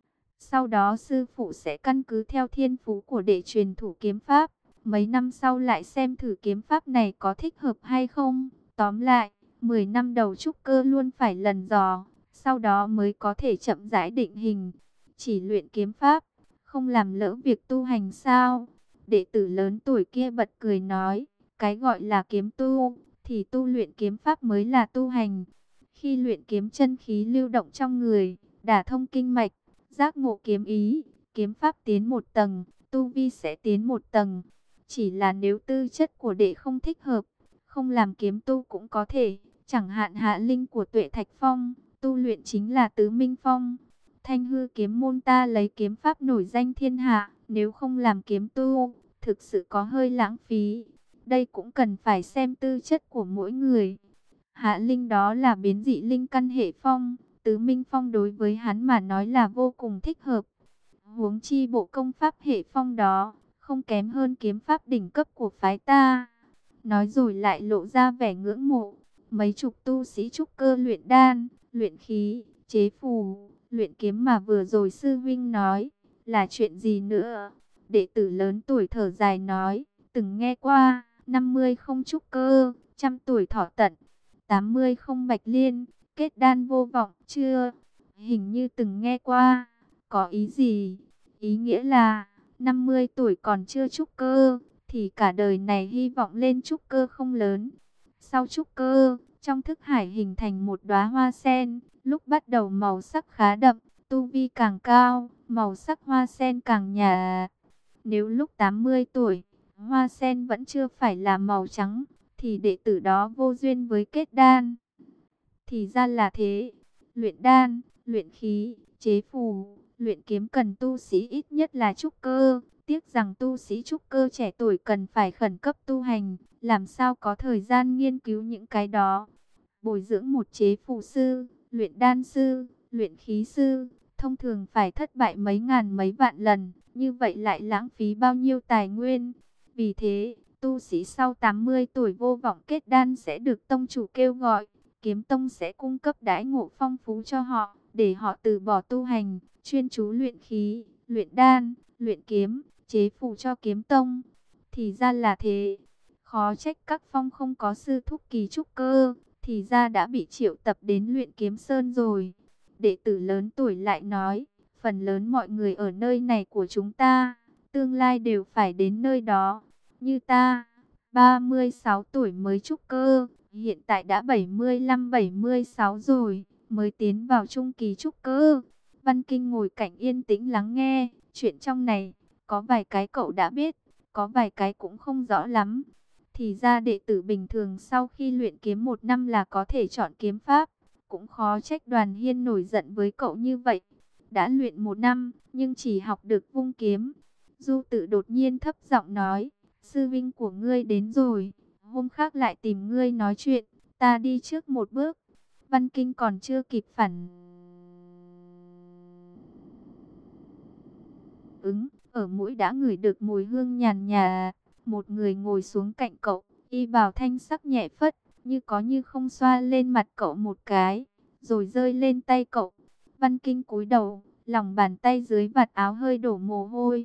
Sau đó sư phụ sẽ căn cứ theo thiên phú của đệ truyền thủ kiếm pháp, mấy năm sau lại xem thử kiếm pháp này có thích hợp hay không. Tóm lại, mười năm đầu trúc cơ luôn phải lần dò, sau đó mới có thể chậm rãi định hình. Chỉ luyện kiếm pháp, không làm lỡ việc tu hành sao? Đệ tử lớn tuổi kia bật cười nói, cái gọi là kiếm tu, thì tu luyện kiếm pháp mới là tu hành. Khi luyện kiếm chân khí lưu động trong người, đả thông kinh mạch, giác ngộ kiếm ý, kiếm pháp tiến một tầng, tu vi sẽ tiến một tầng. Chỉ là nếu tư chất của đệ không thích hợp, không làm kiếm tu cũng có thể. Chẳng hạn Hạ Linh của Tuệ Thạch Phong, tu luyện chính là Tứ Minh Phong. Thanh hư kiếm môn ta lấy kiếm pháp nổi danh thiên hạ, nếu không làm kiếm tu, thực sự có hơi lãng phí. Đây cũng cần phải xem tư chất của mỗi người. Hạ Linh đó là biến dị linh căn hệ phong, Tứ Minh Phong đối với hắn mà nói là vô cùng thích hợp. Huống chi bộ công pháp hệ phong đó, không kém hơn kiếm pháp đỉnh cấp của phái ta. Nói rồi lại lộ ra vẻ ngưỡng mộ. Mấy chục tu sĩ trúc cơ luyện đan, luyện khí, chế phù, luyện kiếm mà vừa rồi sư vinh nói, là chuyện gì nữa? Đệ tử lớn tuổi thở dài nói, từng nghe qua, năm mươi không trúc cơ, trăm tuổi thọ tận, tám mươi không bạch liên, kết đan vô vọng, chưa? Hình như từng nghe qua, có ý gì? Ý nghĩa là, năm mươi tuổi còn chưa trúc cơ, thì cả đời này hy vọng lên trúc cơ không lớn. Sau trúc cơ, trong thức hải hình thành một đóa hoa sen, lúc bắt đầu màu sắc khá đậm, tu vi càng cao, màu sắc hoa sen càng nhạt. Nếu lúc tám mươi tuổi, hoa sen vẫn chưa phải là màu trắng, thì đệ tử đó vô duyên với kết đan. Thì ra là thế, luyện đan, luyện khí, chế phù, luyện kiếm cần tu sĩ ít nhất là trúc cơ. Tiếc rằng tu sĩ trúc cơ trẻ tuổi cần phải khẩn cấp tu hành, làm sao có thời gian nghiên cứu những cái đó. Bồi dưỡng một chế phù sư, luyện đan sư, luyện khí sư, thông thường phải thất bại mấy ngàn mấy vạn lần, như vậy lại lãng phí bao nhiêu tài nguyên. Vì thế, tu sĩ sau tám mươi tuổi vô vọng kết đan sẽ được tông chủ kêu gọi, kiếm tông sẽ cung cấp đãi ngộ phong phú cho họ, để họ từ bỏ tu hành, chuyên chú luyện khí, luyện đan, luyện kiếm, chế phù cho kiếm tông. Thì ra là thế, khó trách các phong không có sư thúc kỳ trúc cơ, thì ra đã bị triệu tập đến luyện kiếm sơn rồi. Đệ tử lớn tuổi lại nói, phần lớn mọi người ở nơi này của chúng ta, tương lai đều phải đến nơi đó. Như ta, ba mươi sáu tuổi mới trúc cơ, hiện tại đã bảy mươi lăm bảy mươi sáu rồi, mới tiến vào trung kỳ trúc cơ. Văn Kinh ngồi cạnh yên tĩnh lắng nghe, chuyện trong này, có vài cái cậu đã biết, có vài cái cũng không rõ lắm. Thì ra đệ tử bình thường sau khi luyện kiếm một năm là có thể chọn kiếm pháp, cũng khó trách Đoàn Hiên nổi giận với cậu như vậy. Đã luyện một năm, nhưng chỉ học được vung kiếm. Du Tự đột nhiên thấp giọng nói, sư vinh của ngươi đến rồi, hôm khác lại tìm ngươi nói chuyện, ta đi trước một bước. Văn Kinh còn chưa kịp phản ứng, ở mũi đã ngửi được mùi hương nhàn nhạt. Một người ngồi xuống cạnh cậu, y bào thanh sắc nhẹ phất, như có như không xoa lên mặt cậu một cái, rồi rơi lên tay cậu. Văn Kinh cúi đầu, lòng bàn tay dưới vạt áo hơi đổ mồ hôi.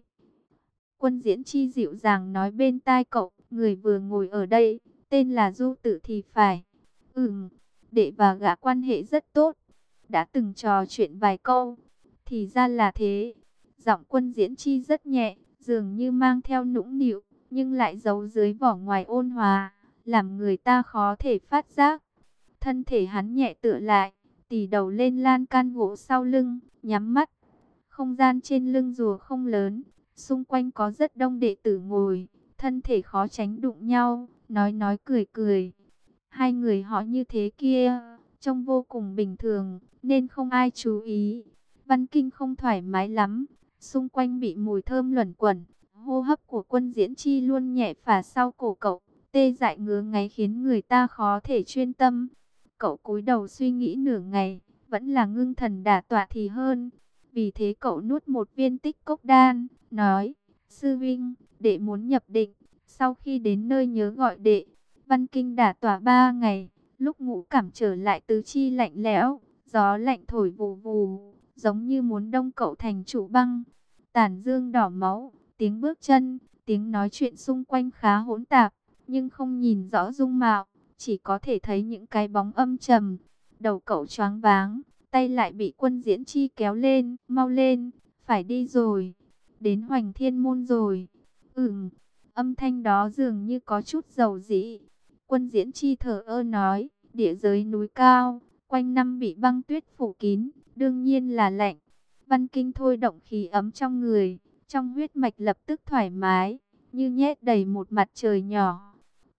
Quân Diễn Chi dịu dàng nói bên tai cậu, người vừa ngồi ở đây, tên là Du Tự thì phải. Ừm, đệ và gã quan hệ rất tốt, đã từng trò chuyện vài câu. Thì ra là thế. Giọng Quân Diễn Chi rất nhẹ, dường như mang theo nũng nịu, nhưng lại giấu dưới vỏ ngoài ôn hòa, làm người ta khó thể phát giác. Thân thể hắn nhẹ tựa lại, tì đầu lên lan can gỗ sau lưng, nhắm mắt. Không gian trên lưng rùa không lớn, xung quanh có rất đông đệ tử ngồi, thân thể khó tránh đụng nhau, nói nói cười cười. Hai người họ như thế kia, trông vô cùng bình thường, nên không ai chú ý. Văn Kinh không thoải mái lắm, xung quanh bị mùi thơm luẩn quẩn. Hô hấp của Quân Diễn Chi luôn nhẹ phả sau cổ cậu, tê dại ngứa ngáy khiến người ta khó thể chuyên tâm. Cậu cúi đầu suy nghĩ nửa ngày, vẫn là ngưng thần đả tọa thì hơn. Vì thế cậu nuốt một viên tích cốc đan, nói, sư vinh, đệ muốn nhập định, sau khi đến nơi nhớ gọi đệ. Văn Kinh đả tọa ba ngày, lúc ngủ cảm trở lại tứ chi lạnh lẽo, gió lạnh thổi vù vù, giống như muốn đông cậu thành trụ băng. Tàn dương đỏ máu, tiếng bước chân, tiếng nói chuyện xung quanh khá hỗn tạp, nhưng không nhìn rõ dung mạo, chỉ có thể thấy những cái bóng âm trầm. Đầu cậu choáng váng, tay lại bị Quân Diễn Chi kéo lên, mau lên, phải đi rồi, đến Hoành Thiên Môn rồi. Ừm, âm thanh đó dường như có chút dầu dĩ. Quân Diễn Chi thở ơ nói, địa giới núi cao, quanh năm bị băng tuyết phủ kín, đương nhiên là lạnh. Văn Kinh thôi động khí ấm trong người, trong huyết mạch lập tức thoải mái, như nhét đầy một mặt trời nhỏ.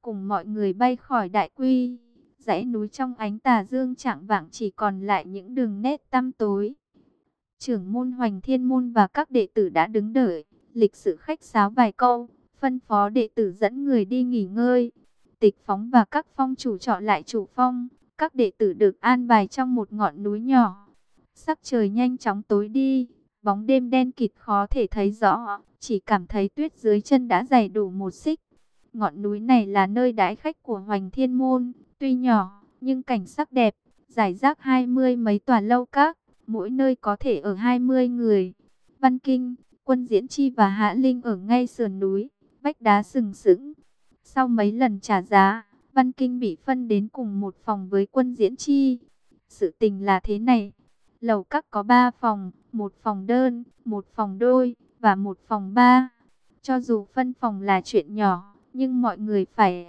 cùng mọi người bay khỏi Đại Quy. Dãy núi trong ánh tà dương chạng vạng chỉ còn lại những đường nét tăm tối. Trưởng môn Hoành Thiên môn và các đệ tử đã đứng đợi, lịch sự khách sáo vài câu, phân phó đệ tử dẫn người đi nghỉ ngơi. Tịch Phóng và các phong chủ trọ lại chủ phong, các đệ tử được an bài trong một ngọn núi nhỏ. Sắc trời nhanh chóng tối đi, bóng đêm đen kịt khó thể thấy rõ, chỉ cảm thấy tuyết dưới chân đã dày đủ một xích. Ngọn núi này là nơi đãi khách của Hoành Thiên môn, tuy nhỏ nhưng cảnh sắc đẹp, rải rác hai mươi mấy tòa lâu các, mỗi nơi có thể ở hai mươi người. Văn Kinh, Quân Diễn Chi và Hạ Linh ở ngay sườn núi, vách đá sừng sững. Sau mấy lần trả giá, Văn Kinh bị phân đến cùng một phòng với Quân Diễn Chi. Sự tình là thế này, lầu các có ba phòng, một phòng đơn, một phòng đôi và một phòng ba. Cho dù phân phòng là chuyện nhỏ, nhưng mọi người phải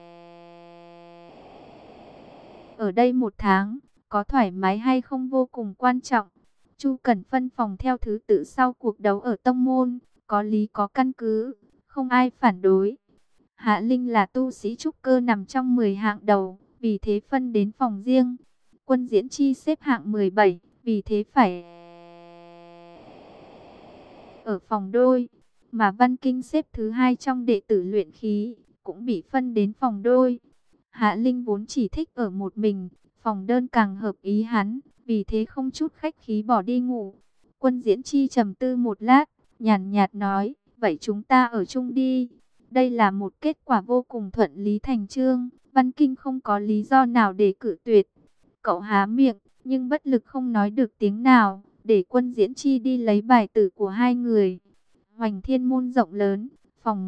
ở đây một tháng, có thoải mái hay không vô cùng quan trọng. Chu Cẩn phân phòng theo thứ tự sau cuộc đấu ở tông môn, có lý có căn cứ, không ai phản đối. Hạ Linh là tu sĩ trúc cơ nằm trong mười hạng đầu, vì thế phân đến phòng riêng. Quân Diễn Chi xếp hạng mười bảy, vì thế phải ở phòng đôi. Mà Văn Kinh xếp thứ hai trong đệ tử luyện khí, cũng bị phân đến phòng đôi. Hạ Linh vốn chỉ thích ở một mình, phòng đơn càng hợp ý hắn, vì thế không chút khách khí bỏ đi ngủ. Quân Diễn Chi trầm tư một lát, nhàn nhạt nói, vậy chúng ta ở chung đi. Đây là một kết quả vô cùng thuận lý thành chương, Văn Kinh không có lý do nào để cự tuyệt. Cậu há miệng, nhưng bất lực không nói được tiếng nào, để Quân Diễn Chi đi lấy bài tử của hai người. Hoành Thiên môn rộng lớn, phòng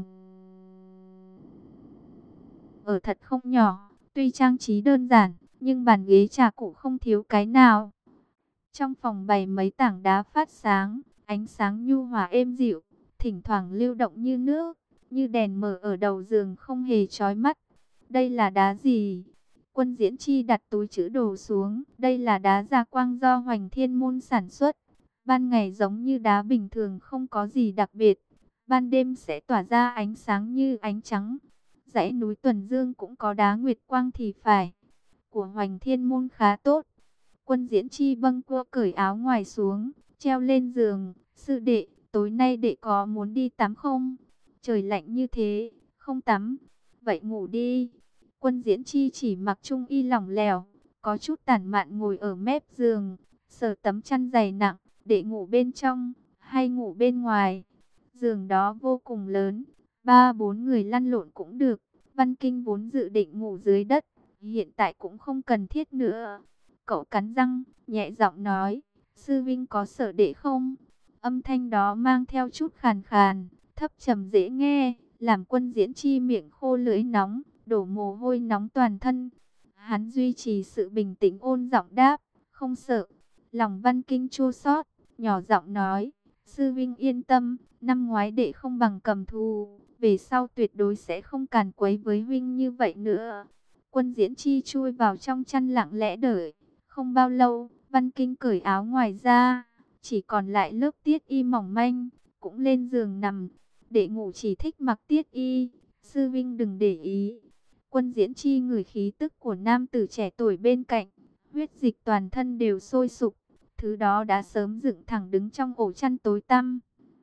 ở thật không nhỏ, tuy trang trí đơn giản, nhưng bàn ghế trà cụ không thiếu cái nào. Trong phòng bày mấy tảng đá phát sáng, ánh sáng nhu hòa êm dịu, thỉnh thoảng lưu động như nước, như đèn mở ở đầu giường không hề chói mắt. Đây là đá gì? Quân Diễn Chi đặt túi trữ đồ xuống. Đây là đá gia quang do Hoành Thiên môn sản xuất. Ban ngày giống như đá bình thường không có gì đặc biệt, ban đêm sẽ tỏa ra ánh sáng như ánh trắng. Dãy núi Tuần Dương cũng có đá nguyệt quang thì phải. Của Hoành Thiên môn khá tốt. Quân Diễn Chi bâng quơ cởi áo ngoài xuống, treo lên giường. Sư đệ, tối nay đệ có muốn đi tắm không? Trời lạnh như thế, không tắm. Vậy ngủ đi. Quân Diễn Chi chỉ mặc trung y lỏng lẻo, có chút tản mạn ngồi ở mép giường, sờ tấm chăn dày nặng. Đệ ngủ bên trong, hay ngủ bên ngoài? Giường đó vô cùng lớn, ba bốn người lăn lộn cũng được. Văn Kinh vốn dự định ngủ dưới đất, hiện tại cũng không cần thiết nữa. Cậu cắn răng, nhẹ giọng nói, sư vinh có sợ đệ không? Âm thanh đó mang theo chút khàn khàn, thấp trầm dễ nghe, làm Quân Diễn Chi miệng khô lưỡi nóng, đổ mồ hôi nóng toàn thân. Hắn duy trì sự bình tĩnh ôn giọng đáp, không sợ. Lòng Văn Kinh chua xót, nhỏ giọng nói, sư vinh yên tâm, năm ngoái đệ không bằng cầm thù, về sau tuyệt đối sẽ không càn quấy với huynh như vậy nữa. Quân Diễn Chi chui vào trong chăn lặng lẽ đợi. Không bao lâu, Văn Kinh cởi áo ngoài ra, chỉ còn lại lớp tiết y mỏng manh, cũng lên giường nằm. Đệ ngủ chỉ thích mặc tiết y, sư vinh đừng để ý. Quân Diễn Chi ngửi khí tức của nam tử trẻ tuổi bên cạnh, huyết dịch toàn thân đều sôi sục, thứ đó đã sớm dựng thẳng đứng trong ổ chăn tối tăm.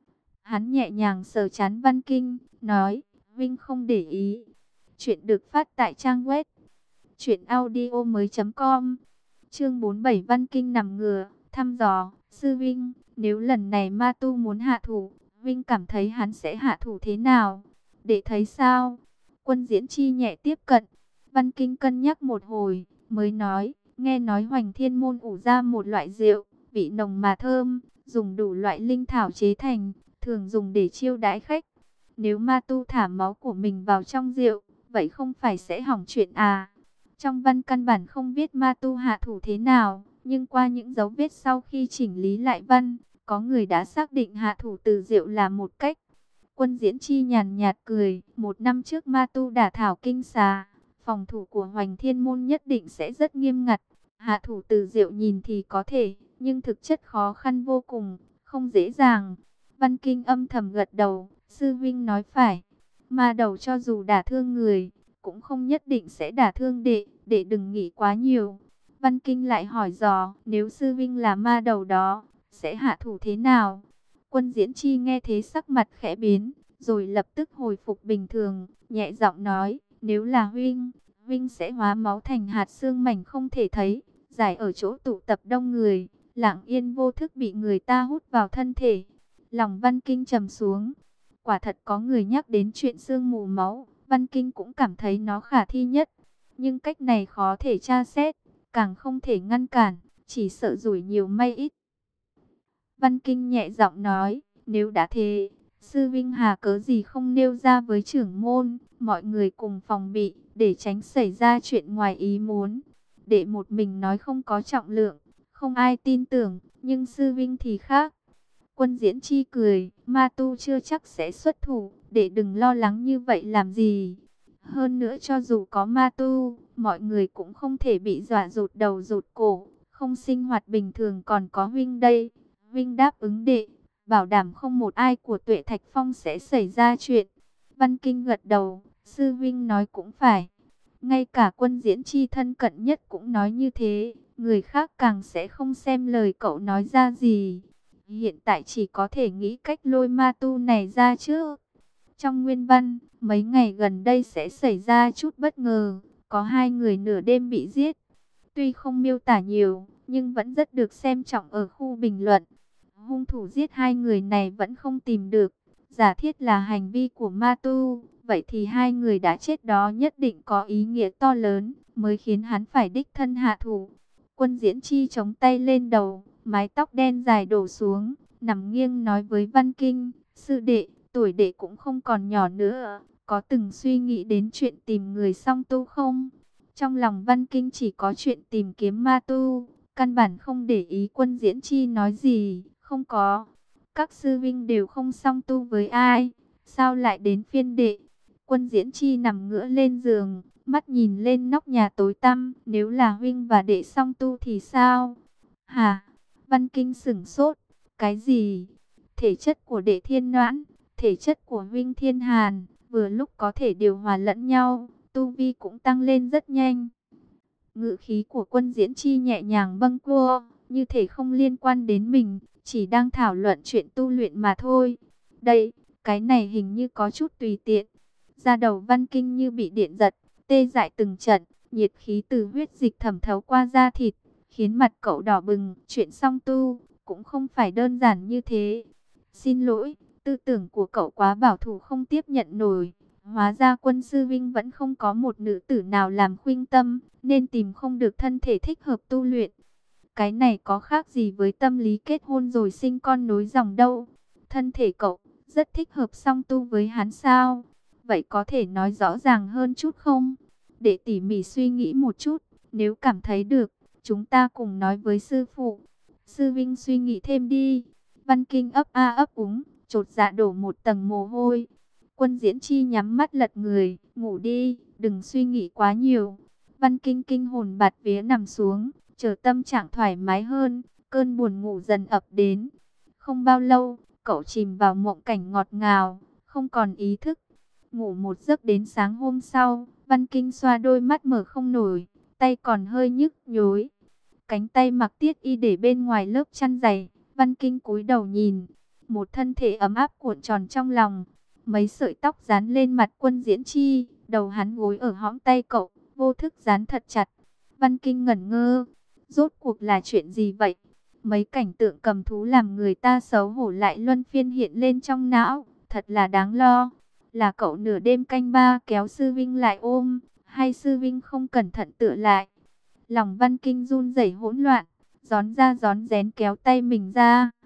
Hắn nhẹ nhàng sờ trán Văn Kinh, nói, Vinh không để ý. Chuyện được phát tại trang web truyện audio mới chấm com. Chương bốn mươi bảy. Văn Kinh nằm ngửa, thăm dò, sư Vinh, nếu lần này ma tu muốn hạ thủ, Vinh cảm thấy hắn sẽ hạ thủ thế nào? Để thấy sao? Quân Diễn Chi nhẹ tiếp cận. Văn Kinh cân nhắc một hồi, mới nói, nghe nói Hoành Thiên môn ủ ra một loại rượu, vị nồng mà thơm, dùng đủ loại linh thảo chế thành, thường dùng để chiêu đãi khách. Nếu ma tu thả máu của mình vào trong rượu, vậy không phải sẽ hỏng chuyện à? Trong văn căn bản không viết ma tu hạ thủ thế nào, nhưng qua những dấu vết sau khi chỉnh lý lại văn, có người đã xác định hạ thủ từ rượu là một cách. Quân Diễn Chi nhàn nhạt cười, một năm trước ma tu đả thảo kinh xà, phòng thủ của Hoành Thiên môn nhất định sẽ rất nghiêm ngặt. Hạ thủ từ rượu nhìn thì có thể, nhưng thực chất khó khăn vô cùng, không dễ dàng. Văn Kinh âm thầm gật đầu, sư Vinh nói phải. Ma đầu cho dù đả thương người, cũng không nhất định sẽ đả thương đệ, đệ đừng nghĩ quá nhiều. Văn Kinh lại hỏi dò, nếu sư vinh là ma đầu đó, sẽ hạ thủ thế nào? Quân Diễn Chi nghe thế sắc mặt khẽ biến, rồi lập tức hồi phục bình thường, nhẹ giọng nói, nếu là huynh, huynh sẽ hóa máu thành hạt xương mảnh không thể thấy, giải ở chỗ tụ tập đông người, lặng yên vô thức bị người ta hút vào thân thể. Lòng Văn Kinh trầm xuống, quả thật có người nhắc đến chuyện xương mù máu, Văn Kinh cũng cảm thấy nó khả thi nhất, nhưng cách này khó thể tra xét, càng không thể ngăn cản, chỉ sợ rủi nhiều may ít. Văn Kinh nhẹ giọng nói, nếu đã thế, sư vinh hà cớ gì không nêu ra với trưởng môn, mọi người cùng phòng bị, để tránh xảy ra chuyện ngoài ý muốn. Để một mình nói không có trọng lượng, không ai tin tưởng, nhưng sư vinh thì khác. Quân Diễn Chi cười, ma tu chưa chắc sẽ xuất thủ, để đừng lo lắng như vậy làm gì. Hơn nữa cho dù có ma tu, mọi người cũng không thể bị dọa rụt đầu rụt cổ, không sinh hoạt bình thường còn có huynh đây. Vinh đáp ứng đệ, bảo đảm không một ai của Tuệ Thạch Phong sẽ xảy ra chuyện. Văn Kinh gật đầu, sư Vinh nói cũng phải. Ngay cả Quân Diễn Chi thân cận nhất cũng nói như thế, người khác càng sẽ không xem lời cậu nói ra gì. Hiện tại chỉ có thể nghĩ cách lôi ma tu này ra trước. Trong nguyên văn, mấy ngày gần đây sẽ xảy ra chút bất ngờ, có hai người nửa đêm bị giết. Tuy không miêu tả nhiều, nhưng vẫn rất được xem trọng ở khu bình luận. Hung thủ giết hai người này vẫn không tìm được, giả thiết là hành vi của ma tu, vậy thì hai người đã chết đó nhất định có ý nghĩa to lớn, mới khiến hắn phải đích thân hạ thủ. Quân Diễn Chi chống tay lên đầu, mái tóc đen dài đổ xuống, nằm nghiêng nói với Văn Kinh, sư đệ, tuổi đệ cũng không còn nhỏ nữa, có từng suy nghĩ đến chuyện tìm người song tu không? Trong lòng Văn Kinh chỉ có chuyện tìm kiếm ma tu, căn bản không để ý Quân Diễn Chi nói gì. Không có, các sư vinh đều không song tu với ai, sao lại đến phiên đệ? Quân Diễn Chi nằm ngửa lên giường, mắt nhìn lên nóc nhà tối tăm, nếu là huynh và đệ song tu thì sao? Hả? Văn Kinh sửng sốt, cái gì? Thể chất của đệ Thiên Noãn, thể chất của huynh Thiên Hàn, vừa lúc có thể điều hòa lẫn nhau, tu vi cũng tăng lên rất nhanh. Ngữ khí của Quân Diễn Chi nhẹ nhàng bâng quơ, như thể không liên quan đến mình, chỉ đang thảo luận chuyện tu luyện mà thôi. Đây, cái này hình như có chút tùy tiện. Da đầu Văn Kinh như bị điện giật, tê dại từng trận, nhiệt khí từ huyết dịch thẩm thấu qua da thịt, khiến mặt cậu đỏ bừng. Chuyện song tu cũng không phải đơn giản như thế. Xin lỗi, tư tưởng của cậu quá bảo thủ không tiếp nhận nổi. Hóa ra Quân sư Vinh vẫn không có một nữ tử nào làm khuynh tâm, nên tìm không được thân thể thích hợp tu luyện. Cái này có khác gì với tâm lý kết hôn rồi sinh con nối dòng đâu. Thân thể cậu rất thích hợp song tu với hắn sao? Vậy có thể nói rõ ràng hơn chút không? Để tỉ mỉ suy nghĩ một chút, nếu cảm thấy được, chúng ta cùng nói với sư phụ. Sư Vinh suy nghĩ thêm đi. Văn Kinh ấp a ấp úng, chột dạ đổ một tầng mồ hôi. Quân Diễn Chi nhắm mắt lật người, ngủ đi, đừng suy nghĩ quá nhiều. Văn Kinh kinh hồn bạt vía nằm xuống, chờ tâm trạng thoải mái hơn, cơn buồn ngủ dần ập đến. Không bao lâu, cậu chìm vào mộng cảnh ngọt ngào, không còn ý thức. Ngủ một giấc đến sáng hôm sau, Văn Kinh xoa đôi mắt mở không nổi, tay còn hơi nhức nhối. Cánh tay mặc tiết y để bên ngoài lớp chăn dày, Văn Kinh cúi đầu nhìn, một thân thể ấm áp cuộn tròn trong lòng. Mấy sợi tóc dán lên mặt Quân Diễn Chi, đầu hắn gối ở hõm tay cậu, vô thức dán thật chặt. Văn Kinh ngẩn ngơ, rốt cuộc là chuyện gì vậy? Mấy cảnh tượng cầm thú làm người ta xấu hổ lại luân phiên hiện lên trong não, thật là đáng lo. Là cậu nửa đêm canh ba kéo sư Vinh lại ôm, hay sư Vinh không cẩn thận tựa lại? Lòng Văn Kinh run rẩy hỗn loạn, gión ra gión rén kéo tay mình ra.